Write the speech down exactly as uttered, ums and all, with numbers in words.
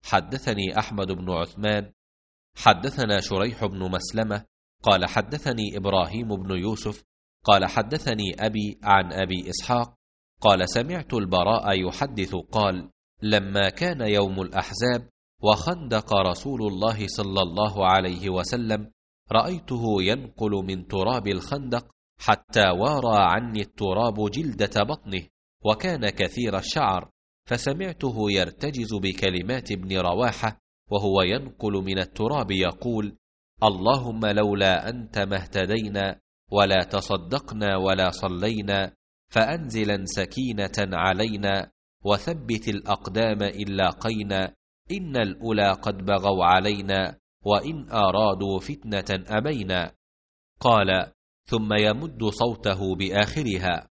حدثني أحمد بن عثمان حدثنا شريح بن مسلمة قال حدثني إبراهيم بن يوسف قال حدثني أبي عن أبي إسحاق قال سمعت البراء يحدث قال لما كان يوم الأحزاب وخندق رسول الله صلى الله عليه وسلم رأيته ينقل من تراب الخندق حتى وارى عني التراب جلدة بطنه، وكان كثير الشعر، فسمعته يرتجز بكلمات ابن رواحة وهو ينقل من التراب يقول: اللهم لولا أنت ما اهتدينا ولا تصدقنا ولا صلينا، فأنزلا سكينة علينا وثبت الأقدام إن لاقينا، إن الأولى قد بغوا علينا وإن أرادوا فتنة أبينا. قال: ثم يمد صوته بآخرها: